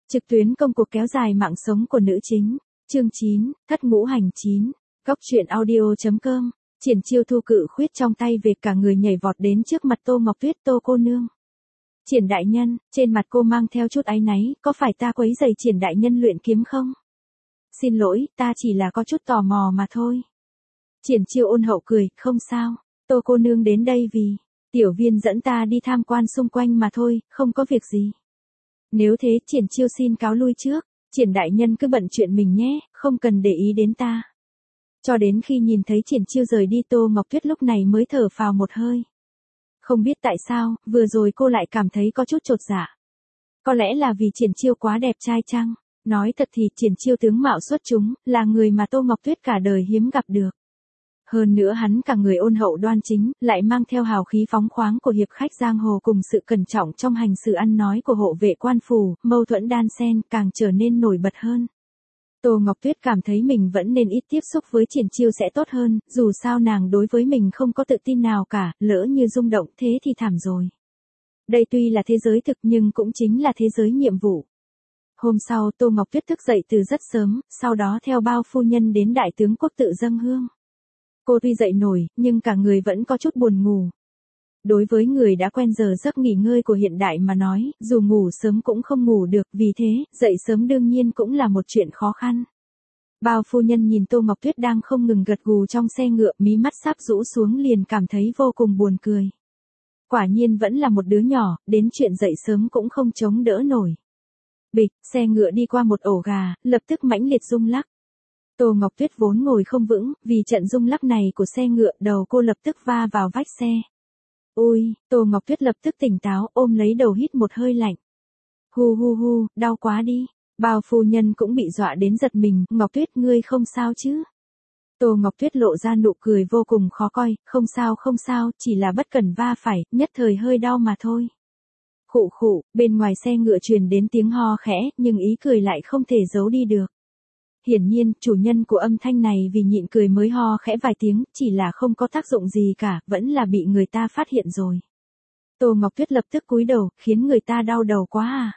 Trực tuyến công cuộc kéo dài mạng sống của nữ chính. Chương 9, Thất ngũ hành 9. Góc truyện audio.com. Triển Chiêu thu cự khuyết trong tay về, cả người nhảy vọt đến trước mặt Tô Ngọc Tuyết. Tô cô nương. Triển đại nhân, trên mặt cô mang theo chút áy náy, có phải ta quấy rầy Triển đại nhân luyện kiếm không? Xin lỗi, ta chỉ là có chút tò mò mà thôi. Triển Chiêu ôn hậu cười, không sao, Tô cô nương đến đây vì tiểu viên dẫn ta đi tham quan xung quanh mà thôi, không có việc gì. Nếu thế, Triển Chiêu xin cáo lui trước, Triển đại nhân cứ bận chuyện mình nhé, không cần để ý đến ta. Cho đến khi nhìn thấy Triển Chiêu rời đi, Tô Ngọc Tuyết lúc này mới thở phào một hơi. Không biết tại sao, vừa rồi cô lại cảm thấy có chút chột dạ. Có lẽ là vì Triển Chiêu quá đẹp trai chăng? Nói thật thì Triển Chiêu tướng mạo xuất chúng, là người mà Tô Ngọc Tuyết cả đời hiếm gặp được. Hơn nữa hắn cả người ôn hậu đoan chính, lại mang theo hào khí phóng khoáng của hiệp khách giang hồ cùng sự cẩn trọng trong hành xử ăn nói của hộ vệ quan phủ, mâu thuẫn đan xen càng trở nên nổi bật hơn. Tô Ngọc Tuyết cảm thấy mình vẫn nên ít tiếp xúc với Triển Chiêu sẽ tốt hơn, dù sao nàng đối với mình không có tự tin nào cả, lỡ như rung động thế thì thảm rồi. Đây tuy là thế giới thực nhưng cũng chính là thế giới nhiệm vụ. Hôm sau Tô Ngọc Tuyết thức dậy từ rất sớm, sau đó theo bao phu nhân đến đại tướng quốc tự dâng hương. Cô tuy dậy nổi, nhưng cả người vẫn có chút buồn ngủ. Đối với người đã quen giờ giấc nghỉ ngơi của hiện đại mà nói, dù ngủ sớm cũng không ngủ được, vì thế, dậy sớm đương nhiên cũng là một chuyện khó khăn. Bao phu nhân nhìn Tô Ngọc Tuyết đang không ngừng gật gù trong xe ngựa, mí mắt sắp rũ xuống liền cảm thấy vô cùng buồn cười. Quả nhiên vẫn là một đứa nhỏ, đến chuyện dậy sớm cũng không chống đỡ nổi. Bịch, xe ngựa đi qua một ổ gà, lập tức mãnh liệt rung lắc. Tô Ngọc Tuyết vốn ngồi không vững, vì trận rung lắc này của xe ngựa, đầu cô lập tức va vào vách xe. Ôi, Tô Ngọc Tuyết lập tức tỉnh táo, ôm lấy đầu hít một hơi lạnh. Hu hu hu, đau quá đi. Bao phu nhân cũng bị dọa đến giật mình, Ngọc Tuyết ngươi không sao chứ? Tô Ngọc Tuyết lộ ra nụ cười vô cùng khó coi, không sao, chỉ là bất cẩn va phải, nhất thời hơi đau mà thôi. Khụ khụ, bên ngoài xe ngựa truyền đến tiếng ho khẽ, nhưng ý cười lại không thể giấu đi được. Hiển nhiên, chủ nhân của âm thanh này vì nhịn cười mới ho khẽ vài tiếng, chỉ là không có tác dụng gì cả, vẫn là bị người ta phát hiện rồi. Tô Ngọc Tuyết lập tức cúi đầu, khiến người ta đau đầu quá à.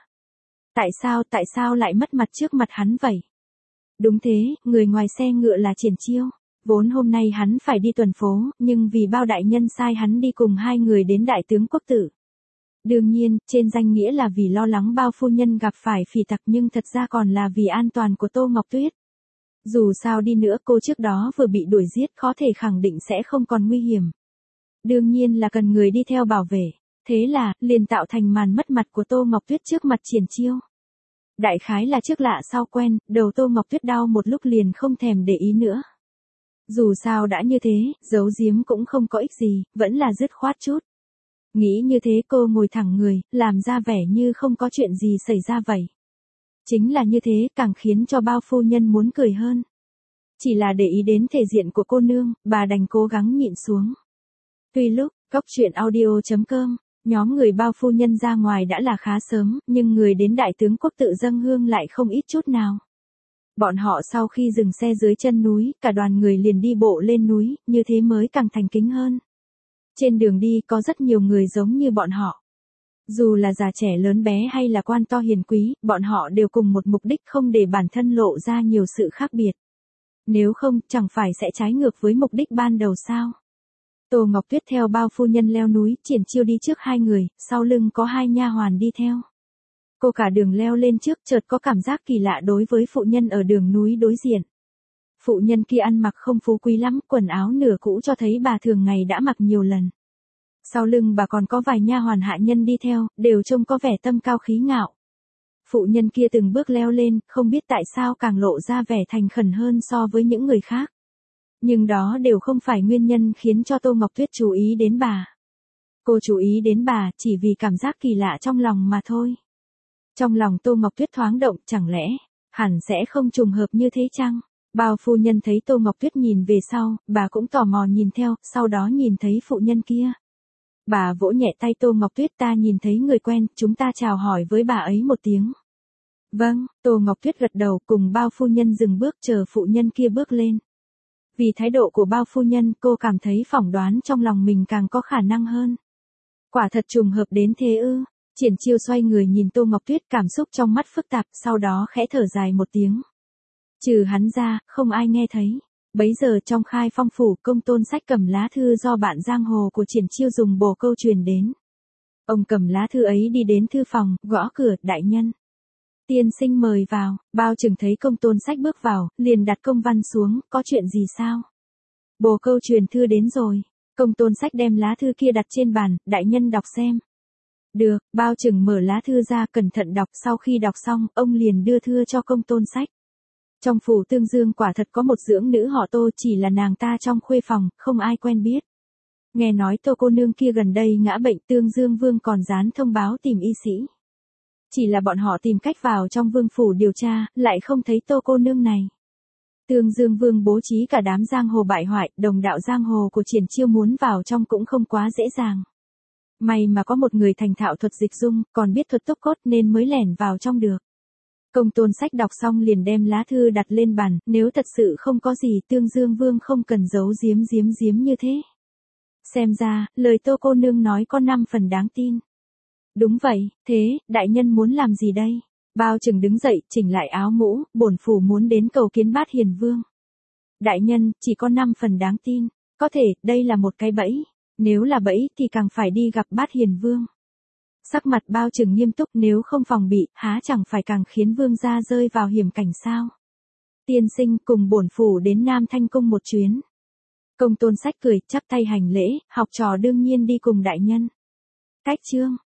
Tại sao lại mất mặt trước mặt hắn vậy? Đúng thế, người ngoài xe ngựa là Triển Chiêu. Vốn hôm nay hắn phải đi tuần phố, nhưng vì bao đại nhân sai hắn đi cùng hai người đến đại tướng quốc tử. Đương nhiên, trên danh nghĩa là vì lo lắng bao phu nhân gặp phải phỉ tặc, nhưng thật ra còn là vì an toàn của Tô Ngọc Tuyết. Dù sao đi nữa cô trước đó vừa bị đuổi giết, có thể khẳng định sẽ không còn nguy hiểm. Đương nhiên là cần người đi theo bảo vệ. Thế là, liền tạo thành màn mất mặt của Tô Ngọc Tuyết trước mặt Triển Chiêu. Đại khái là trước lạ sau quen, đầu Tô Ngọc Tuyết đau một lúc liền không thèm để ý nữa. Dù sao đã như thế, giấu giếm cũng không có ích gì, vẫn là dứt khoát chút. Nghĩ như thế cô ngồi thẳng người, làm ra vẻ như không có chuyện gì xảy ra vậy. Chính là như thế càng khiến cho bao phu nhân muốn cười hơn. Chỉ là để ý đến thể diện của cô nương, bà đành cố gắng nhịn xuống. Tuy lúc, góc truyện audio.com, nhóm người bao phu nhân ra ngoài đã là khá sớm, nhưng người đến đại tướng quốc tự dâng hương lại không ít chút nào. Bọn họ sau khi dừng xe dưới chân núi, cả đoàn người liền đi bộ lên núi, như thế mới càng thành kính hơn. Trên đường đi có rất nhiều người giống như bọn họ. Dù là già trẻ lớn bé hay là quan to hiền quý, bọn họ đều cùng một mục đích, không để bản thân lộ ra nhiều sự khác biệt. Nếu không, chẳng phải sẽ trái ngược với mục đích ban đầu sao? Tô Ngọc Tuyết theo bao phu nhân leo núi, Triển Chiêu đi trước hai người, sau lưng có hai nha hoàn đi theo. Cô cả đường leo lên trước, chợt có cảm giác kỳ lạ đối với phụ nhân ở đường núi đối diện. Phụ nhân kia ăn mặc không phú quý lắm, quần áo nửa cũ cho thấy bà thường ngày đã mặc nhiều lần. Sau lưng bà còn có vài nha hoàn hạ nhân đi theo, đều trông có vẻ tâm cao khí ngạo. Phụ nhân kia từng bước leo lên, không biết tại sao càng lộ ra vẻ thành khẩn hơn so với những người khác. Nhưng đó đều không phải nguyên nhân khiến cho Tô Ngọc Tuyết chú ý đến bà. Cô chú ý đến bà chỉ vì cảm giác kỳ lạ trong lòng mà thôi. Trong lòng Tô Ngọc Tuyết thoáng động, chẳng lẽ, hẳn sẽ không trùng hợp như thế chăng? Bao phu nhân thấy Tô Ngọc Tuyết nhìn về sau, bà cũng tò mò nhìn theo, sau đó nhìn thấy phụ nhân kia. Bà vỗ nhẹ tay Tô Ngọc Tuyết, ta nhìn thấy người quen, chúng ta chào hỏi với bà ấy một tiếng. Vâng, Tô Ngọc Tuyết gật đầu, cùng bao phu nhân dừng bước chờ phụ nhân kia bước lên. Vì thái độ của bao phu nhân, cô cảm thấy phỏng đoán trong lòng mình càng có khả năng hơn. Quả thật trùng hợp đến thế ư? Triển Chiêu xoay người nhìn Tô Ngọc Tuyết, cảm xúc trong mắt phức tạp, sau đó khẽ thở dài một tiếng. Trừ hắn ra, không ai nghe thấy. Bấy giờ trong Khai Phong phủ, Công Tôn Sách cầm lá thư do bạn giang hồ của Triển Chiêu dùng bồ câu truyền đến. Ông cầm lá thư ấy đi đến thư phòng, gõ cửa, đại nhân. Tiên sinh mời vào. Bao Trừng thấy Công Tôn Sách bước vào, liền đặt công văn xuống, có chuyện gì sao? Bồ câu truyền thư đến rồi. Công Tôn Sách đem lá thư kia đặt trên bàn, đại nhân đọc xem. Được, Bao Trừng mở lá thư ra cẩn thận đọc, sau khi đọc xong, ông liền đưa thư cho Công Tôn Sách. Trong phủ Tương Dương quả thật có một dưỡng nữ họ Tô, chỉ là nàng ta trong khuê phòng, không ai quen biết. Nghe nói Tô cô nương kia gần đây ngã bệnh, Tương Dương Vương còn dán thông báo tìm y sĩ. Chỉ là bọn họ tìm cách vào trong vương phủ điều tra, lại không thấy Tô cô nương này. Tương Dương Vương bố trí cả đám giang hồ bại hoại, đồng đạo giang hồ của Triển Chiêu muốn vào trong cũng không quá dễ dàng. May mà có một người thành thạo thuật dịch dung, còn biết thuật tốc cốt nên mới lẻn vào trong được. Công Tôn Sách đọc xong liền đem lá thư đặt lên bàn, nếu thật sự không có gì Tương Dương Vương không cần giấu giếm như thế. Xem ra, lời Tô cô nương nói có 5 phần đáng tin. Đúng vậy, thế, đại nhân muốn làm gì đây? Bao Trừng đứng dậy, chỉnh lại áo mũ, bổn phủ muốn đến cầu kiến Bát Hiền Vương. Đại nhân, chỉ có 5 phần đáng tin, có thể, đây là một cái bẫy. Nếu là bẫy thì càng phải đi gặp Bát Hiền Vương. Sắc mặt Bao Trừng nghiêm túc, nếu không phòng bị, há chẳng phải càng khiến vương gia rơi vào hiểm cảnh sao? Tiên sinh cùng bổn phủ đến Nam Thanh Cung một chuyến. Công Tôn Sách cười, chắp tay hành lễ, học trò đương nhiên đi cùng đại nhân. Cách chương